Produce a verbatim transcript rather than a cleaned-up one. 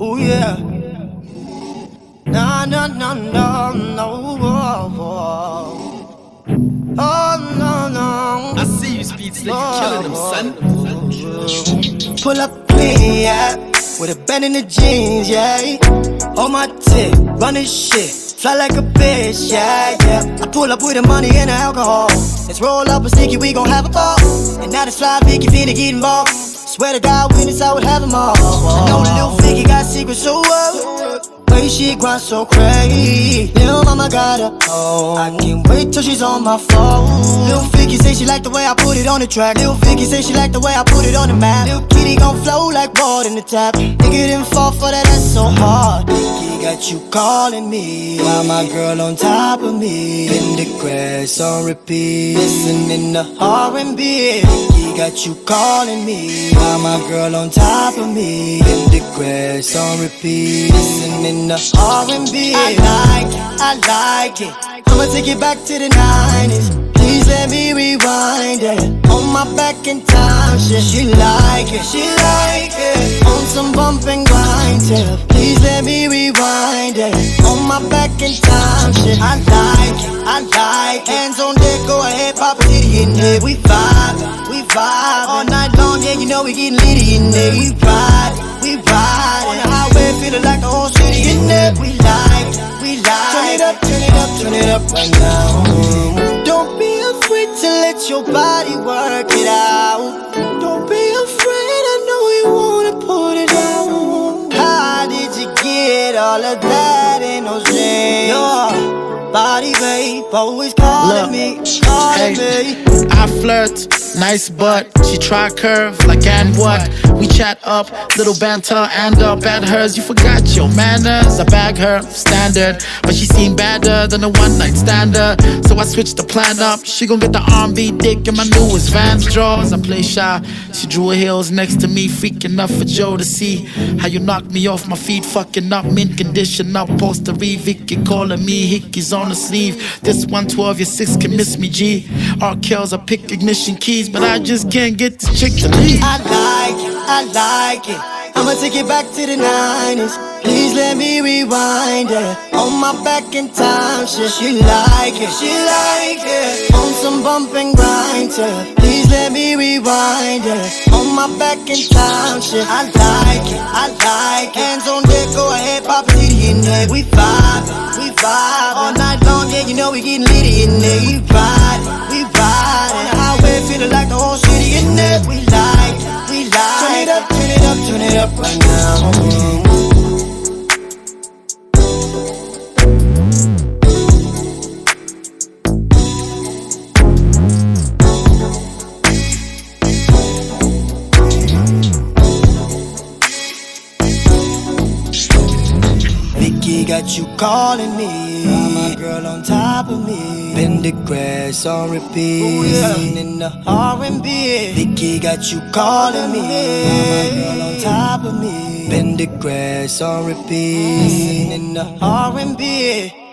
Oh yeah. No, no, no, no, no. Oh no, no. I see you, Speed Slick, you killing them, son. Pull up clean, yeah, with a bend in the jeans, yeah. On my tip, running shit, fly like a bitch, yeah, yeah. I pull up with the money and the alcohol. Let's roll up a sticky, we gon' have a ball. And now the fly Vicky finna get involved. Swear to God, when it's out, I would have them all. I know the little Vicky got secrets, so what? Way she grind so crazy. Lil' mama got her own. I can't wait till she's on my phone. Lil' Vicky say she like the way I put it on the track. Lil' Vicky say she like the way I put it on the map. Lil' Kitty gon' flow like water in the tap. Nigga didn't fall for that, that's so hard. Vicky got you calling me while my girl on top of me. In the grass on repeat, listening to R and B. Vicky got you calling me while my girl on top of me. In the grass on repeat, listening to R and B. I like it, I like it. I'ma take it back to the nineties. Please let me rewind it. On my back in time, shit. She like it, she like it. On some bump and grind tip. Please let me rewind it. On my back in time, shit. I like it, I like it. Hands on deck, go ahead, pop a titty in there. We vibe, we vibe all night long. Yeah, you know we getting litty in there. We ride, we ride on the highway, feeling like the whole city in there. We like, we like. Turn it up, turn it up, turn it up right now. Don't be afraid to let your body work it out. Don't be afraid, I know you wanna put it down. How did you get all of that in those jeans? Your body, babe, always calling Look, me, calling hey, me. I flirt, nice butt. She try curve like and what? We chat up, little banter and up at hers. You forgot your manners. I bag her standard, but she seemed better than a one night stander. So I switched the plan up. She gon' get the R and B dick in my newest Vans drawers. I play shy. She drew her heels next to me, freaking enough for Joe to see how you knocked me off my feet, fucking up, mint condition up, poster Vicky calling me hickeys on the sleeve. This one twelve, your six can miss me, G. R Kells, I pick ignition keys, but I just can't get this chick to leave. I like it, I like it. I'ma take it back to the nineties. Please let me rewind it. On my back in time, shit. She like it, she like it. On some bump and grind, yeah. Please let me rewind it. On my back in time, shit. I like it, I like it. Hands on deck, go ahead, pop a titty in there. We vibe, we vibe all night long, yeah. You know we getting litty in there. We ride, we ride on the highway, feeling like the whole city in there. We like, we like. Turn it up, turn it up, turn it up right now. Vicky got you calling me, my girl on top of me. Bend the grass on repeat, listening to R and B. Vicky got you calling me, my girl on top of me. Bend the grass on repeat, listening to R and B.